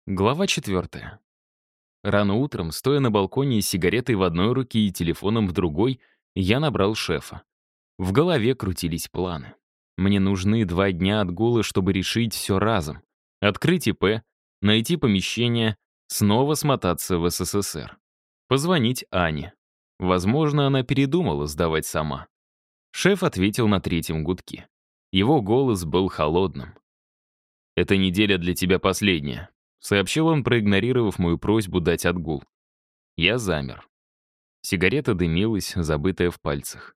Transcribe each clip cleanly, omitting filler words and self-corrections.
Глава 4. Рано утром, стоя на балконе с сигаретой в одной руке и телефоном в другой, я набрал шефа. В голове крутились планы. Мне нужны 2 дня отгула, чтобы решить все разом. Открыть ИП, найти помещение, снова смотаться в СССР. Позвонить Ане. Возможно, она передумала сдавать сама. Шеф ответил на 3-м гудке. Его голос был холодным. «Эта неделя для тебя последняя», — сообщил он, проигнорировав мою просьбу дать отгул. Я замер. Сигарета дымилась, забытая в пальцах.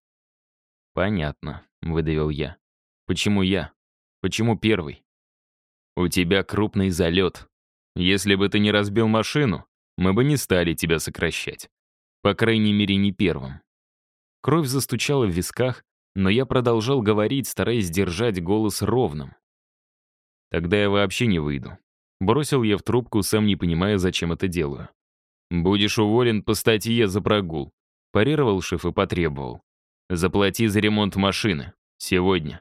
«Понятно», — выдавил я. «Почему я? Почему первый?» «У тебя крупный залет. Если бы ты не разбил машину, мы бы не стали тебя сокращать. По крайней мере, не первым». Кровь застучала в висках, но я продолжал говорить, стараясь держать голос ровным. «Тогда я вообще не выйду». Бросил я в трубку, сам не понимая, зачем это делаю. «Будешь уволен по статье за прогул», — парировал шеф и потребовал. «Заплати за ремонт машины. Сегодня».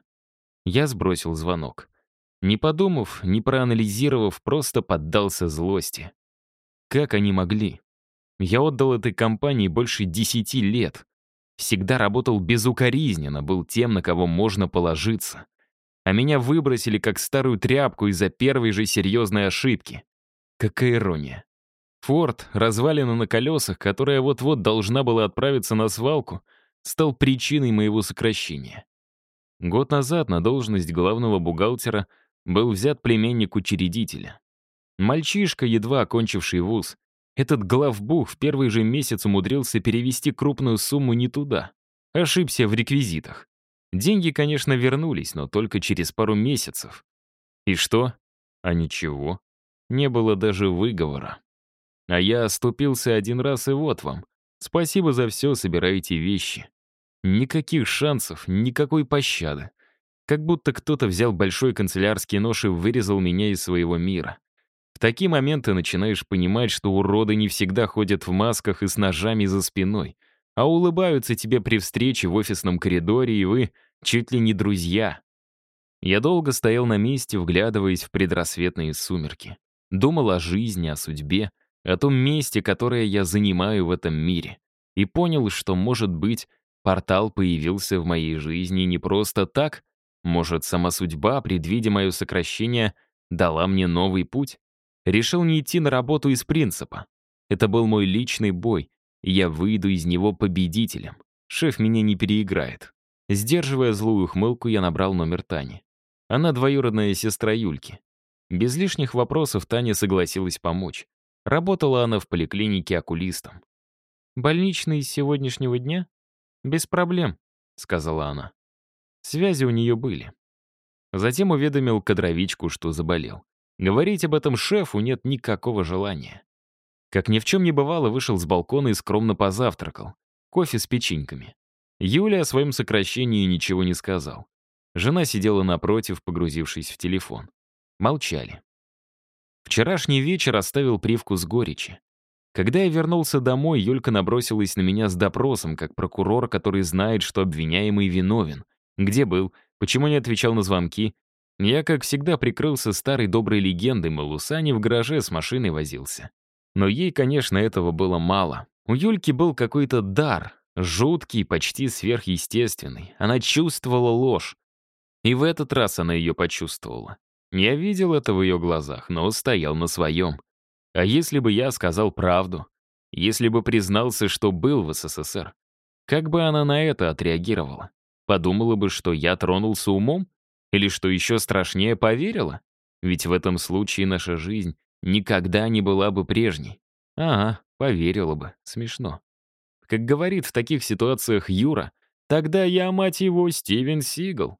Я сбросил звонок. Не подумав, не проанализировав, просто поддался злости. Как они могли? Я отдал этой компании больше 10 лет. Всегда работал безукоризненно, был тем, на кого можно положиться. А меня выбросили как старую тряпку из-за первой же серьезной ошибки. Какая ирония. Форд, развалина на колесах, которая вот-вот должна была отправиться на свалку, стал причиной моего сокращения. Год назад на должность главного бухгалтера был взят племянник учредителя. Мальчишка, едва окончивший вуз. Этот главбух в первый же месяц умудрился перевести крупную сумму не туда. Ошибся в реквизитах. Деньги, конечно, вернулись, но только через пару месяцев. И что? А ничего. Не было даже выговора. А я оступился 1 раз, и вот вам. Спасибо за все, собирайте вещи. Никаких шансов, никакой пощады. Как будто кто-то взял большой канцелярский нож и вырезал меня из своего мира. В такие моменты начинаешь понимать, что уроды не всегда ходят в масках и с ножами за спиной, а улыбаются тебе при встрече в офисном коридоре, и вы чуть ли не друзья. Я долго стоял на месте, вглядываясь в предрассветные сумерки. Думал о жизни, о судьбе, о том месте, которое я занимаю в этом мире. И понял, что, может быть, портал появился в моей жизни не просто так. Может, сама судьба, предвидя мое сокращение, дала мне новый путь? Решил не идти на работу из принципа. Это был мой личный бой, и я выйду из него победителем. Шеф меня не переиграет. Сдерживая злую ухмылку, я набрал номер Тани. Она двоюродная сестра Юльки. Без лишних вопросов Таня согласилась помочь. Работала она в поликлинике окулистом. «Больничный с сегодняшнего дня?» «Без проблем», — сказала она. Связи у нее были. Затем уведомил кадровичку, что заболел. Говорить об этом шефу нет никакого желания. Как ни в чем не бывало, вышел с балкона и скромно позавтракал. Кофе с печеньками. Юля о своем сокращении ничего не сказал. Жена сидела напротив, погрузившись в телефон. Молчали. Вчерашний вечер оставил привкус горечи. Когда я вернулся домой, Юлька набросилась на меня с допросом, как прокурор, который знает, что обвиняемый виновен. Где был? Почему не отвечал на звонки? Я, как всегда, прикрылся старой доброй легендой, мол, у Сани в гараже с машиной возился. Но ей, конечно, этого было мало. У Юльки был какой-то дар, жуткий, почти сверхъестественный. Она чувствовала ложь. И в этот раз она ее почувствовала. Я видел это в ее глазах, но стоял на своем. А если бы я сказал правду? Если бы признался, что был в СССР? Как бы она на это отреагировала? Подумала бы, что я тронулся умом? Или, что еще страшнее, поверила? Ведь в этом случае наша жизнь никогда не была бы прежней. Ага, поверила бы. Смешно. Как говорит в таких ситуациях Юра, тогда я, мать его, Стивен Сигал.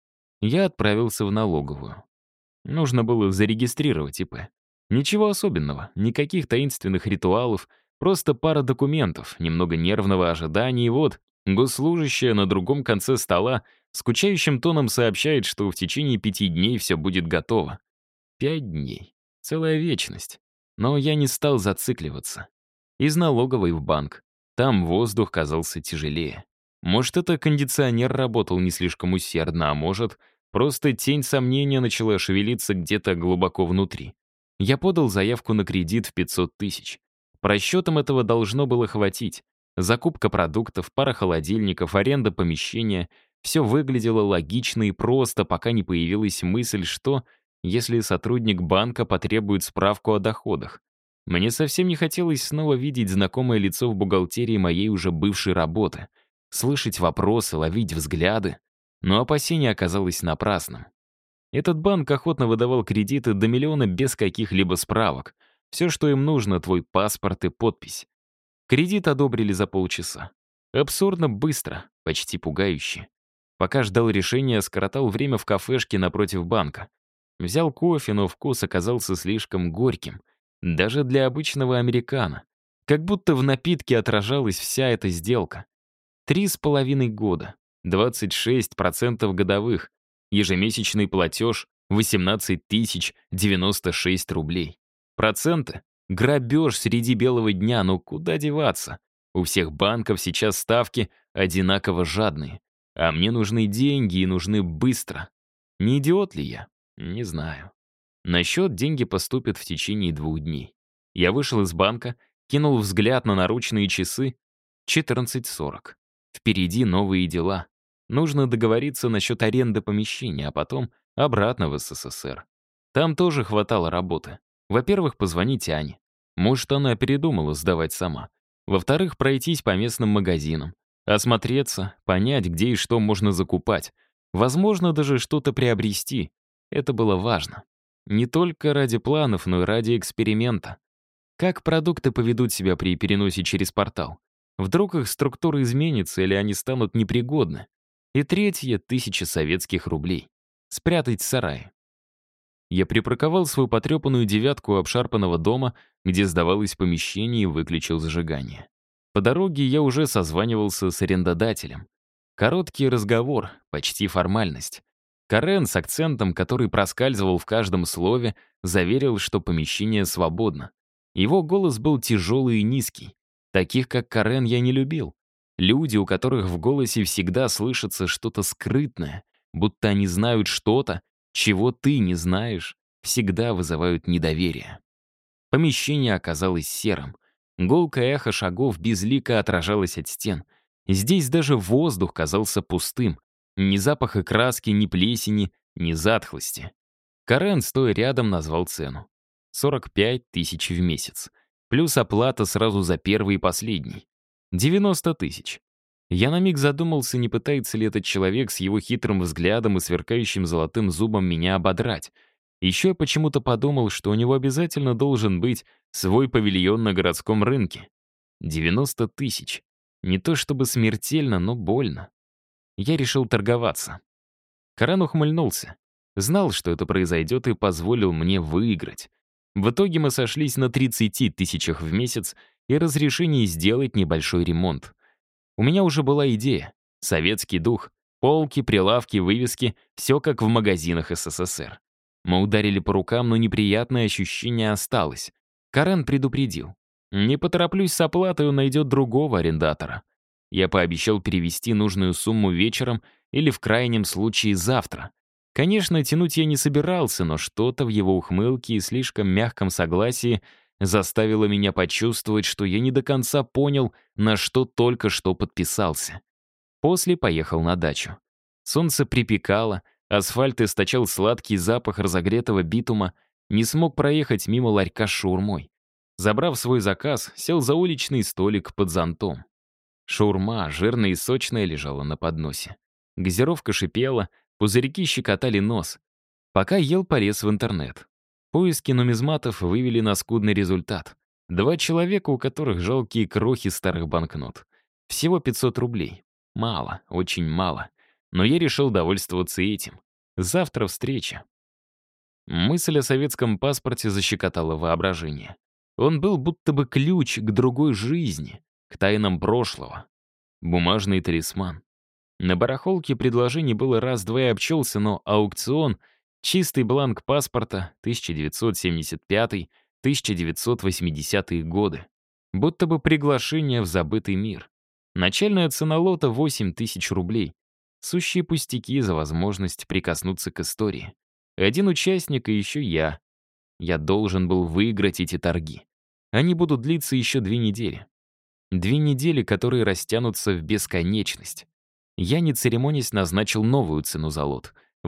Я отправился в налоговую. Нужно было зарегистрировать ИП. Ничего особенного, никаких таинственных ритуалов, просто пара документов, немного нервного ожидания, и вот госслужащая на другом конце стола скучающим тоном сообщает, что в течение 5 дней все будет готово. 5 дней. Целая вечность. Но я не стал зацикливаться. Из налоговой в банк. Там воздух казался тяжелее. Может, это кондиционер работал не слишком усердно, а может, просто тень сомнения начала шевелиться где-то глубоко внутри. Я подал заявку на кредит в 500 тысяч. По расчетам этого должно было хватить. Закупка продуктов, пара холодильников, аренда помещения — все выглядело логично и просто, пока не появилась мысль, что, если сотрудник банка потребует справку о доходах. Мне совсем не хотелось снова видеть знакомое лицо в бухгалтерии моей уже бывшей работы, слышать вопросы, ловить взгляды. Но опасение оказалось напрасным. Этот банк охотно выдавал кредиты до миллиона без каких-либо справок. Все, что им нужно, твой паспорт и подпись. Кредит одобрили за полчаса. Абсурдно быстро, почти пугающе. Пока ждал решения, скоротал время в кафешке напротив банка. Взял кофе, но вкус оказался слишком горьким. Даже для обычного американо. Как будто в напитке отражалась вся эта сделка. 3,5 года, 26% годовых, ежемесячный платеж 18 096 рублей. Проценты? Грабеж среди белого дня, но куда деваться? У всех банков сейчас ставки одинаково жадные. А мне нужны деньги и нужны быстро. Не идиот ли я? Не знаю. На счет деньги поступят в течение 2 дней. Я вышел из банка, кинул взгляд на наручные часы. 14:40. Впереди новые дела. Нужно договориться насчет аренды помещения, а потом обратно в СССР. Там тоже хватало работы. Во-первых, позвонить Ане. Может, она передумала сдавать сама. Во-вторых, пройтись по местным магазинам. Осмотреться, понять, где и что можно закупать. Возможно, даже что-то приобрести. Это было важно. Не только ради планов, но и ради эксперимента. Как продукты поведут себя при переносе через портал? Вдруг их структура изменится или они станут непригодны? И третье — 1000 советских рублей. Спрятать в сарае. Я припарковал свою потрепанную девятку у обшарпанного дома, где сдавалось помещение, и выключил зажигание. По дороге я уже созванивался с арендодателем. Короткий разговор, почти формальность. Карен с акцентом, который проскальзывал в каждом слове, заверил, что помещение свободно. Его голос был тяжелый и низкий. Таких, как Карен, я не любил. Люди, у которых в голосе всегда слышится что-то скрытное, будто они знают что-то, чего ты не знаешь, всегда вызывают недоверие. Помещение оказалось серым. Гулкое эхо шагов безлико отражалось от стен. Здесь даже воздух казался пустым. Ни запаха краски, ни плесени, ни затхлости. Карен, стоя рядом, назвал цену. 45 тысяч в месяц. Плюс оплата сразу за первый и последний. 90 тысяч. Я на миг задумался, не пытается ли этот человек с его хитрым взглядом и сверкающим золотым зубом меня ободрать. Еще я почему-то подумал, что у него обязательно должен быть свой павильон на городском рынке. 90 тысяч. Не то чтобы смертельно, но больно. Я решил торговаться. Карен ухмыльнулся. Знал, что это произойдет, и позволил мне выиграть. В итоге мы сошлись на 30 тысячах в месяц и разрешении сделать небольшой ремонт. У меня уже была идея. Советский дух. Полки, прилавки, вывески — все как в магазинах СССР. Мы ударили по рукам, но неприятное ощущение осталось. Карен предупредил. Не потороплюсь с оплатой, он найдет другого арендатора. Я пообещал перевести нужную сумму вечером или в крайнем случае завтра. Конечно, тянуть я не собирался, но что-то в его ухмылке и слишком мягком согласии заставило меня почувствовать, что я не до конца понял, на что только что подписался. После поехал на дачу. Солнце припекало, асфальт источал сладкий запах разогретого битума, не смог проехать мимо ларька с шаурмой. Забрав свой заказ, сел за уличный столик под зонтом. Шаурма, жирная и сочная, лежала на подносе. Газировка шипела, пузырьки щекотали нос. Пока ел, полез в интернет. Поиски нумизматов вывели на скудный результат. 2 человека, у которых жалкие крохи старых банкнот. Всего 500 рублей. Мало, очень мало. Но я решил довольствоваться этим. Завтра встреча. Мысль о советском паспорте защекотала воображение. Он был будто бы ключ к другой жизни, к тайнам прошлого. Бумажный талисман. На барахолке предложений было раз-два и обчелся, но аукцион — чистый бланк паспорта 1975-1980 годы. Будто бы приглашение в забытый мир. Начальная цена лота — 8 тысяч рублей. Сущие пустяки за возможность прикоснуться к истории. Один участник и еще я. Я должен был выиграть эти торги. Они будут длиться еще 2 недели. 2 недели, которые растянутся в бесконечность. Я, не церемонясь, назначил новую цену за лот —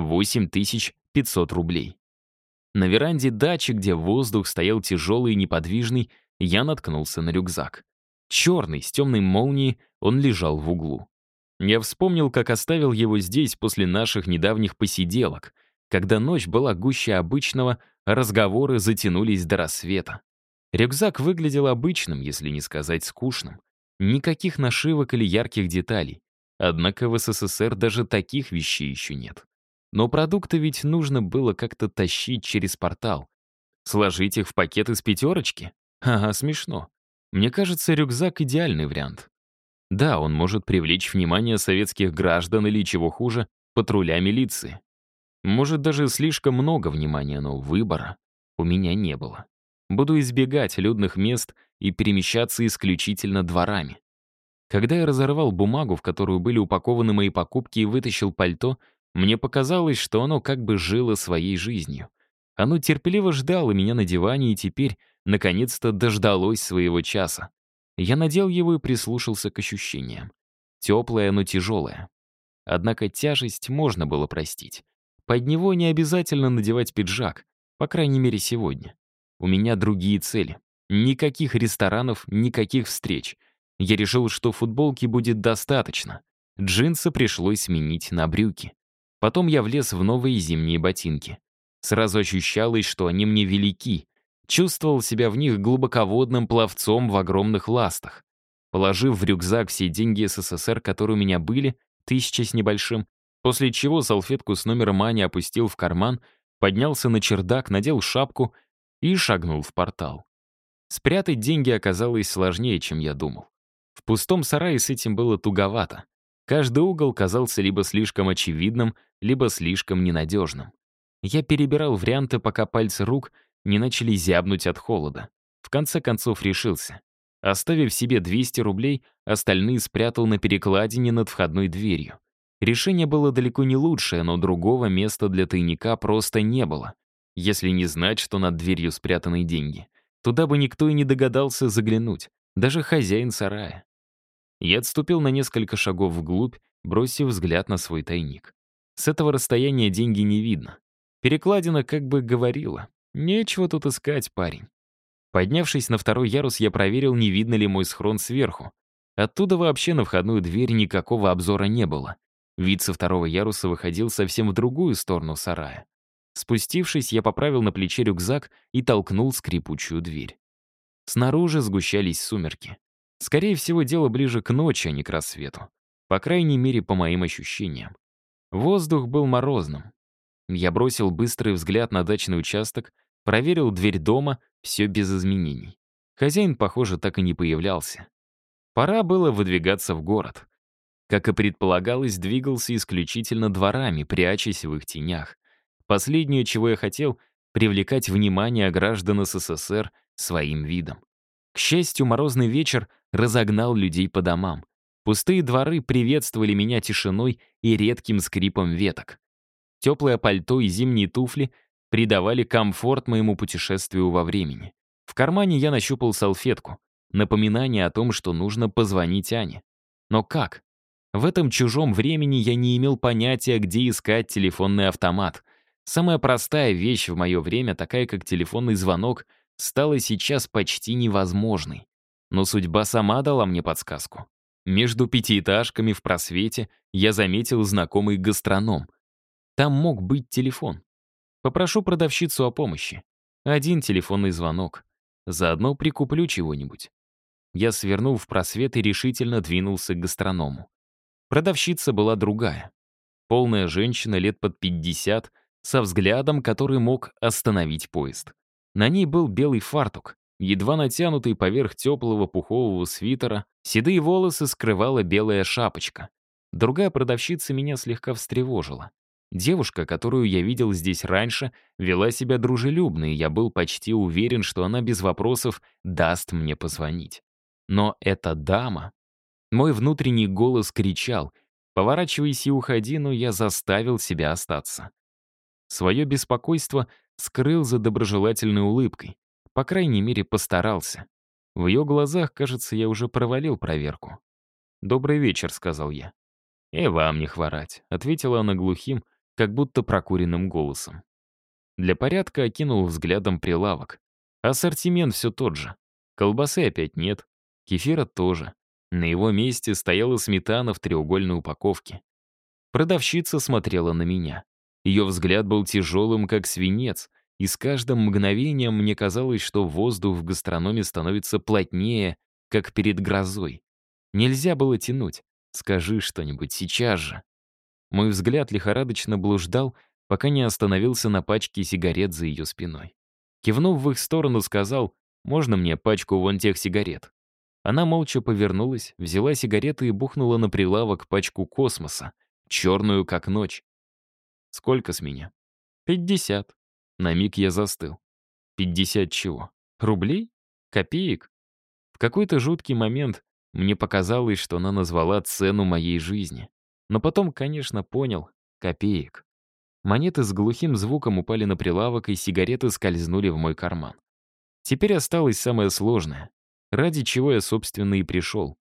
8500 рублей. На веранде дачи, где воздух стоял тяжелый и неподвижный, я наткнулся на рюкзак. Черный, с темной молнией, он лежал в углу. Я вспомнил, как оставил его здесь после наших недавних посиделок, когда ночь была гуще обычного, а разговоры затянулись до рассвета. Рюкзак выглядел обычным, если не сказать скучным. Никаких нашивок или ярких деталей. Однако в СССР даже таких вещей еще нет. Но продукты ведь нужно было как-то тащить через портал. Сложить их в пакет из пятерочки? Ага, смешно. Мне кажется, рюкзак — идеальный вариант. Да, он может привлечь внимание советских граждан или, чего хуже, патруля милиции. Может, даже слишком много внимания, но выбора у меня не было. Буду избегать людных мест и перемещаться исключительно дворами. Когда я разорвал бумагу, в которую были упакованы мои покупки, и вытащил пальто, мне показалось, что оно как бы жило своей жизнью. Оно терпеливо ждало меня на диване и теперь, наконец-то, дождалось своего часа. Я надел его и прислушался к ощущениям. Теплое, но тяжелое. Однако тяжесть можно было простить. Под него не обязательно надевать пиджак, по крайней мере, сегодня. У меня другие цели. Никаких ресторанов, никаких встреч. Я решил, что футболки будет достаточно. Джинсы пришлось сменить на брюки. Потом я влез в новые зимние ботинки. Сразу ощущалось, что они мне велики. Чувствовал себя в них глубоководным пловцом в огромных ластах. Положив в рюкзак все деньги СССР, которые у меня были, 1000 с небольшим, после чего салфетку с номером Ани опустил в карман, поднялся на чердак, надел шапку и шагнул в портал. Спрятать деньги оказалось сложнее, чем я думал. В пустом сарае с этим было туговато. Каждый угол казался либо слишком очевидным, либо слишком ненадежным. Я перебирал варианты, пока пальцы рук не начали зябнуть от холода. В конце концов решился. Оставив себе 200 рублей, остальные спрятал на перекладине над входной дверью. Решение было далеко не лучшее, но другого места для тайника просто не было. Если не знать, что над дверью спрятаны деньги, туда бы никто и не догадался заглянуть, даже хозяин сарая. Я отступил на несколько шагов вглубь, бросив взгляд на свой тайник. С этого расстояния деньги не видно. Перекладина как бы говорила: «Нечего тут искать, парень». Поднявшись на второй ярус, я проверил, не видно ли мой схрон сверху. Оттуда вообще на входную дверь никакого обзора не было. Вид со второго яруса выходил совсем в другую сторону сарая. Спустившись, я поправил на плече рюкзак и толкнул скрипучую дверь. Снаружи сгущались сумерки. Скорее всего, дело ближе к ночи, а не к рассвету. По крайней мере, по моим ощущениям. Воздух был морозным. Я бросил быстрый взгляд на дачный участок, проверил дверь дома, все без изменений. Хозяин, похоже, так и не появлялся. Пора было выдвигаться в город. Как и предполагалось, двигался исключительно дворами, прячась в их тенях. Последнее, чего я хотел — привлекать внимание граждан СССР своим видом. К счастью, морозный вечер разогнал людей по домам. Пустые дворы приветствовали меня тишиной и редким скрипом веток. Теплое пальто и зимние туфли придавали комфорт моему путешествию во времени. В кармане я нащупал салфетку, напоминание о том, что нужно позвонить Ане. Но как? В этом чужом времени я не имел понятия, где искать телефонный автомат. Самая простая вещь в мое время, такая как телефонный звонок, стала сейчас почти невозможной. Но судьба сама дала мне подсказку. Между пятиэтажками в просвете я заметил знакомый гастроном. Там мог быть телефон. Попрошу продавщицу о помощи. Один телефонный звонок. Заодно прикуплю чего-нибудь. Я свернул в просвет и решительно двинулся к гастроному. Продавщица была другая. Полная женщина лет под 50, со взглядом, который мог остановить поезд. На ней был белый фартук, едва натянутый поверх теплого пухового свитера, седые волосы скрывала белая шапочка. Другая продавщица меня слегка встревожила. Девушка, которую я видел здесь раньше, вела себя дружелюбно, и я был почти уверен, что она без вопросов даст мне позвонить. Но эта дама... Мой внутренний голос кричал: «Поворачивайся и уходи», но я заставил себя остаться. Свое беспокойство скрыл за доброжелательной улыбкой. По крайней мере, постарался. В ее глазах, кажется, я уже провалил проверку. «Добрый вечер», — сказал я. «И вам не хворать», — ответила она глухим, как будто прокуренным голосом. Для порядка окинул взглядом прилавок. Ассортимент все тот же. Колбасы опять нет, кефира тоже. На его месте стояла сметана в треугольной упаковке. Продавщица смотрела на меня. Ее взгляд был тяжелым, как свинец, и с каждым мгновением мне казалось, что воздух в гастрономе становится плотнее, как перед грозой. Нельзя было тянуть. Скажи что-нибудь сейчас же. Мой взгляд лихорадочно блуждал, пока не остановился на пачке сигарет за ее спиной. Кивнув в их сторону, сказал: «Можно мне пачку вон тех сигарет?» Она молча повернулась, взяла сигареты и бухнула на прилавок пачку космоса, черную как ночь. «Сколько с меня?» 50. На миг я застыл. 50 чего? Рублей? Копеек? В какой-то жуткий момент мне показалось, что она назвала цену моей жизни. Но потом, конечно, понял — копеек. Монеты с глухим звуком упали на прилавок, и сигареты скользнули в мой карман. Теперь осталось самое сложное, ради чего я, собственно, и пришел.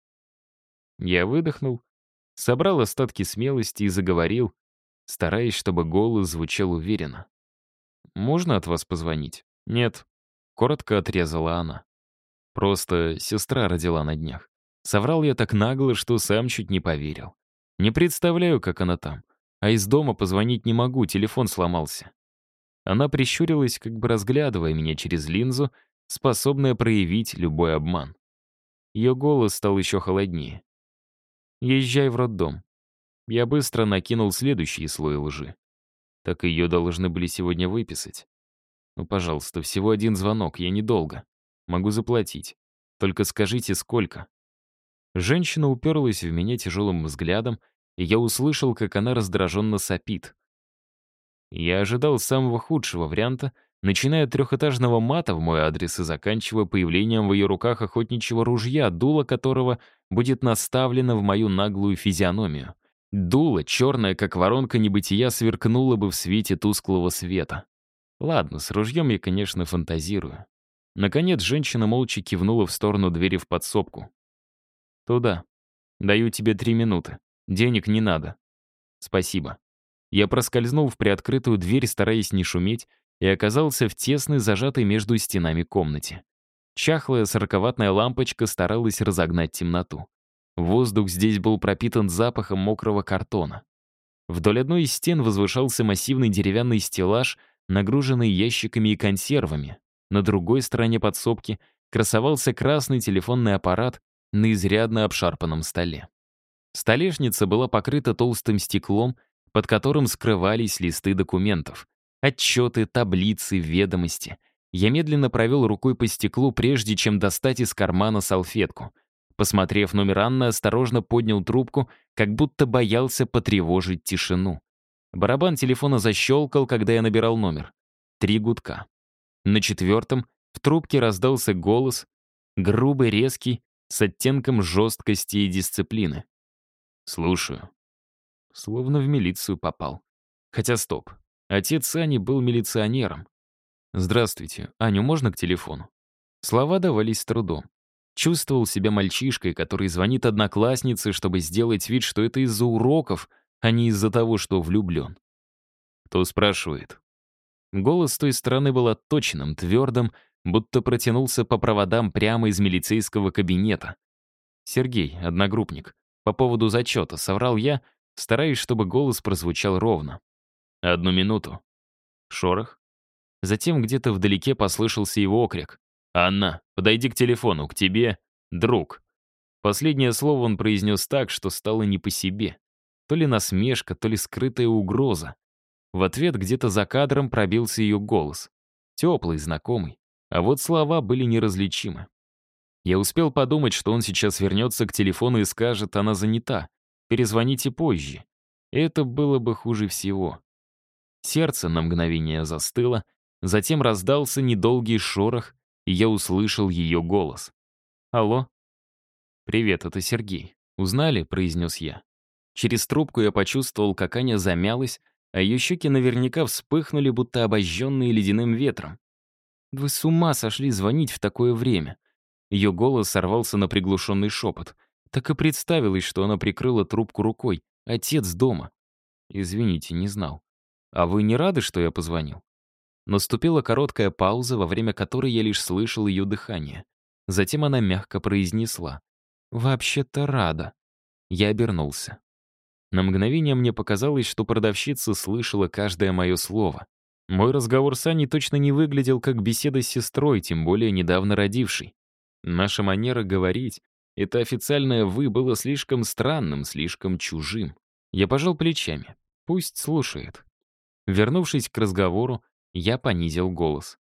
Я выдохнул, собрал остатки смелости и заговорил, стараясь, чтобы голос звучал уверенно. «Можно от вас позвонить?» «Нет», — коротко отрезала она. «Просто сестра родила на днях». Соврал я так нагло, что сам чуть не поверил. Не представляю, как она там. А из дома позвонить не могу, телефон сломался. Она прищурилась, как бы разглядывая меня через линзу, способная проявить любой обман. Ее голос стал еще холоднее. «Езжай в роддом». Я быстро накинул следующий слой лжи. Так ее должны были сегодня выписать. Ну, пожалуйста, всего один звонок, я недолго. Могу заплатить. Только скажите, сколько. Женщина уперлась в меня тяжелым взглядом, и я услышал, как она раздраженно сопит. Я ожидал самого худшего варианта, начиная от трехэтажного мата в мой адрес и заканчивая появлением в ее руках охотничьего ружья, дуло которого будет наставлено в мою наглую физиономию. Дуло, черное, как воронка небытия, сверкнуло бы в свете тусклого света. Ладно, с ружьем я, конечно, фантазирую. Наконец, женщина молча кивнула в сторону двери в подсобку. «Туда. Даю тебе 3 минуты. Денег не надо». «Спасибо». Я проскользнул в приоткрытую дверь, стараясь не шуметь, и оказался в тесной, зажатой между стенами комнате. Чахлая сороковатная лампочка старалась разогнать темноту. Воздух здесь был пропитан запахом мокрого картона. Вдоль одной из стен возвышался массивный деревянный стеллаж, нагруженный ящиками и консервами. На другой стороне подсобки красовался красный телефонный аппарат на изрядно обшарпанном столе. Столешница была покрыта толстым стеклом, под которым скрывались листы документов. Отчеты, таблицы, ведомости. Я медленно провел рукой по стеклу, прежде чем достать из кармана салфетку. Посмотрев номер Анны, осторожно поднял трубку, как будто боялся потревожить тишину. Барабан телефона защелкал, когда я набирал номер. 3 гудка. На 4-м в трубке раздался голос, грубый, резкий, с оттенком жесткости и дисциплины. «Слушаю». Словно в милицию попал. Хотя стоп. Отец Ани был милиционером. «Здравствуйте. Аню можно к телефону?» Слова давались с трудом. Чувствовал себя мальчишкой, который звонит однокласснице, чтобы сделать вид, что это из-за уроков, а не из-за того, что влюблен. «Кто спрашивает?» Голос с той стороны был отточенным, твердым, будто протянулся по проводам прямо из милицейского кабинета. «Сергей, одногруппник. По поводу зачета», — соврал я, стараясь, чтобы голос прозвучал ровно. «1 минуту». Шорох. Затем где-то вдалеке послышался его окрик. «Анна, подойди к телефону, к тебе, друг». Последнее слово он произнес так, что стало не по себе. То ли насмешка, то ли скрытая угроза. В ответ где-то за кадром пробился ее голос. Теплый, знакомый. А вот слова были неразличимы. Я успел подумать, что он сейчас вернется к телефону и скажет: «Она занята. Перезвоните позже». Это было бы хуже всего. Сердце на мгновение застыло, затем раздался недолгий шорох, и я услышал ее голос. «Алло?» «Привет, это Сергей. Узнали?» — произнес я. Через трубку я почувствовал, как Аня замялась, а ее щеки наверняка вспыхнули, будто обожженные ледяным ветром. «Вы с ума сошли звонить в такое время?» Ее голос сорвался на приглушенный шепот. Так и представилось, что она прикрыла трубку рукой. «Отец дома». «Извините, не знал». «А вы не рады, что я позвонил?» Наступила короткая пауза, во время которой я лишь слышал ее дыхание. Затем она мягко произнесла: «Вообще-то рада». Я обернулся. На мгновение мне показалось, что продавщица слышала каждое мое слово. Мой разговор с Аней точно не выглядел как беседа с сестрой, тем более недавно родившей. Наша манера говорить, это официальное «вы» было слишком странным, слишком чужим. Я пожал плечами. Пусть слушает. Вернувшись к разговору, я понизил голос.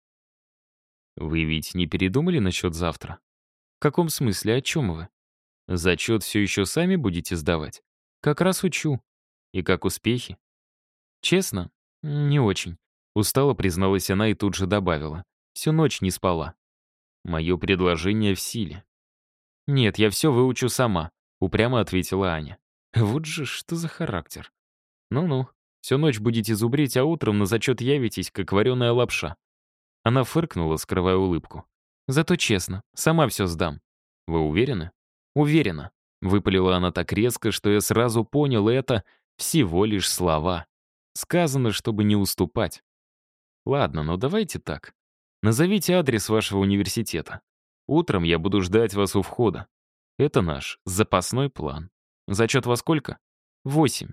«Вы ведь не передумали насчет завтра?» «В каком смысле? О чем вы?» «Зачет все еще сами будете сдавать?» «Как раз учу». «И как успехи?» «Честно, не очень». Устало призналась она и тут же добавила. «Всю ночь не спала». «Мое предложение в силе». «Нет, я все выучу сама», — упрямо ответила Аня. «Вот же что за характер». «Ну-ну, всю ночь будете зубрить, а утром на зачет явитесь, как вареная лапша». Она фыркнула, скрывая улыбку. «Зато честно, сама все сдам». «Вы уверены?» «Уверена», — выпалила она так резко, что я сразу понял, это всего лишь слова. Сказано, чтобы не уступать. «Ладно, но давайте так. Назовите адрес вашего университета. Утром я буду ждать вас у входа. Это наш запасной план. Зачет во сколько? 8.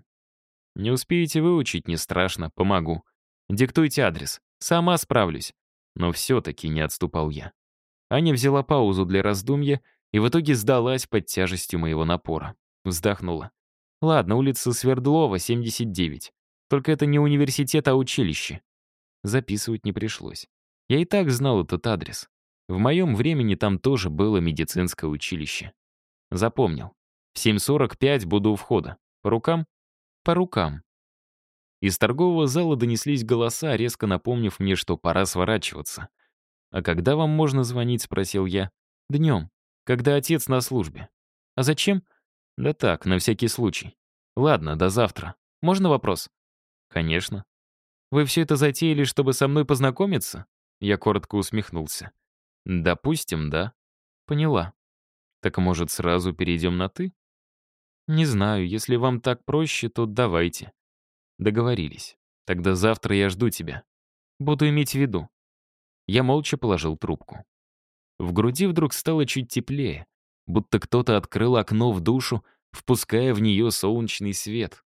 Не успеете выучить, не страшно, помогу. Диктуйте адрес. Сама справлюсь». Но все-таки не отступал я. Аня взяла паузу для раздумья и в итоге сдалась под тяжестью моего напора. Вздохнула. «Ладно, улица Свердлова, 79. Только это не университет, а училище». Записывать не пришлось. Я и так знал этот адрес. В моем времени там тоже было медицинское училище. Запомнил. В 7:45 буду у входа. По рукам? По рукам. Из торгового зала донеслись голоса, резко напомнив мне, что пора сворачиваться. «А когда вам можно звонить?» — спросил я. «Днем, когда отец на службе». «А зачем?» «Да так, на всякий случай». «Ладно, до завтра. Можно вопрос?» «Конечно». «Вы все это затеяли, чтобы со мной познакомиться?» Я коротко усмехнулся. «Допустим, да». «Поняла. Так, может, сразу перейдем на «ты»?» «Не знаю, если вам так проще, то давайте». Договорились. Тогда завтра я жду тебя. Буду иметь в виду. Я молча положил трубку. В груди вдруг стало чуть теплее, будто кто-то открыл окно в душу, впуская в нее солнечный свет.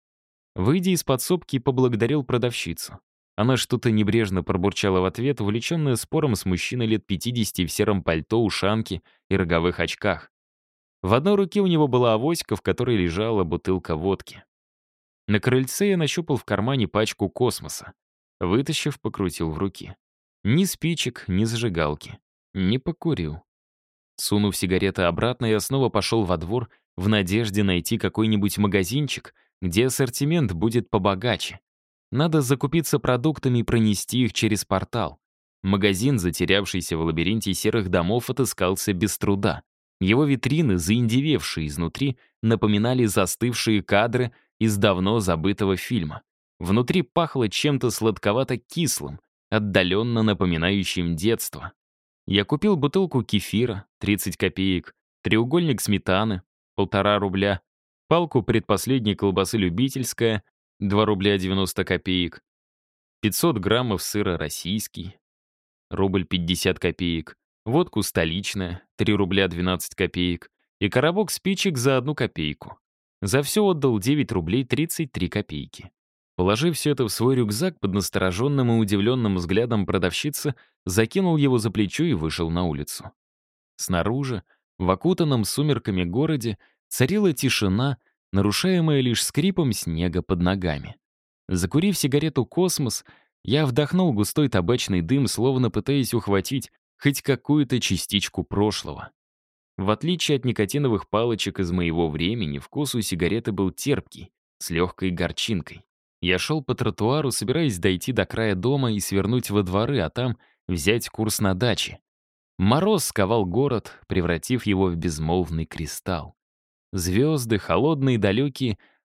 Выйдя из подсобки, поблагодарил продавщицу. Она что-то небрежно пробурчала в ответ, увлеченная спором с мужчиной лет 50 в сером пальто, ушанке и роговых очках. В одной руке у него была авоська, в которой лежала бутылка водки. На крыльце я нащупал в кармане пачку космоса. Вытащив, покрутил в руке. Ни спичек, ни зажигалки. Не покурил. Сунув сигареты обратно, я снова пошел во двор в надежде найти какой-нибудь магазинчик, где ассортимент будет побогаче. Надо закупиться продуктами и пронести их через портал. Магазин, затерявшийся в лабиринте серых домов, отыскался без труда. Его витрины, заиндевевшие изнутри, напоминали застывшие кадры из давно забытого фильма. Внутри пахло чем-то сладковато-кислым, отдаленно напоминающим детство. Я купил бутылку кефира, 30 копеек, треугольник сметаны, 1,5 рубля, палку предпоследней колбасы любительская, 2 рубля 90 копеек, 500 граммов сыра российский, рубль 50 копеек, водку столичная, 3 рубля 12 копеек и коробок спичек за 1 копейку. За все отдал 9 рублей 33 копейки. Положив все это в свой рюкзак, под настороженным и удивленным взглядом продавщицы, закинул его за плечо и вышел на улицу. Снаружи, в окутанном сумерками городе, царила тишина, нарушаемая лишь скрипом снега под ногами. Закурив сигарету «Космос», я вдохнул густой табачный дым, словно пытаясь ухватить хоть какую-то частичку прошлого. В отличие от никотиновых палочек из моего времени, вкус у сигареты был терпкий, с легкой горчинкой. Я шел по тротуару, собираясь дойти до края дома и свернуть во дворы, а там взять курс на даче. Мороз сковал город, превратив его в безмолвный кристалл. Звезды, холодные и далекие,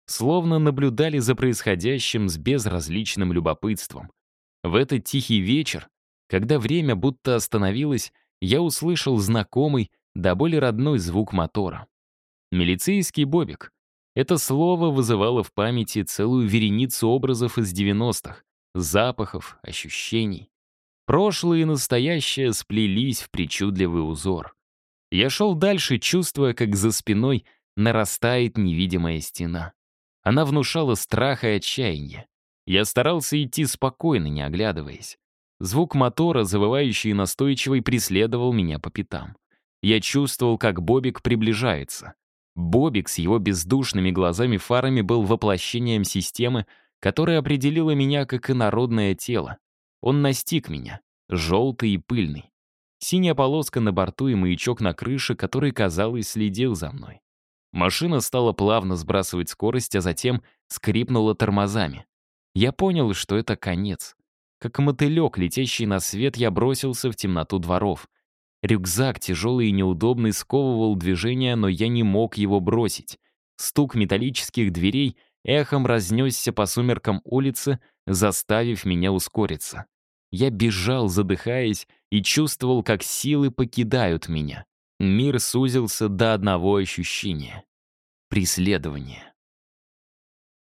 словно наблюдали за происходящим с безразличным любопытством. В этот тихий вечер, когда время будто остановилось, я услышал знакомый, до боли родной звук мотора. Милицейский бобик. Это слово вызывало в памяти целую вереницу образов из 90-х, запахов, ощущений. Прошлое и настоящее сплелись в причудливый узор. Я шел дальше, чувствуя, как за спиной нарастает невидимая стена. Она внушала страх и отчаяние. Я старался идти спокойно, не оглядываясь. Звук мотора, завывающий и настойчивый, преследовал меня по пятам. Я чувствовал, как Бобик приближается. Бобик с его бездушными глазами-фарами был воплощением системы, которая определила меня как инородное тело. Он настиг меня, желтый и пыльный. Синяя полоска на борту и маячок на крыше, который, казалось, следил за мной. Машина стала плавно сбрасывать скорость, а затем скрипнула тормозами. Я понял, что это конец. Как мотылек, летящий на свет, я бросился в темноту дворов. Рюкзак, тяжелый и неудобный, сковывал движение, но я не мог его бросить. Стук металлических дверей эхом разнесся по сумеркам улицы, заставив меня ускориться. Я бежал, задыхаясь, и чувствовал, как силы покидают меня. Мир сузился до одного ощущения — преследования.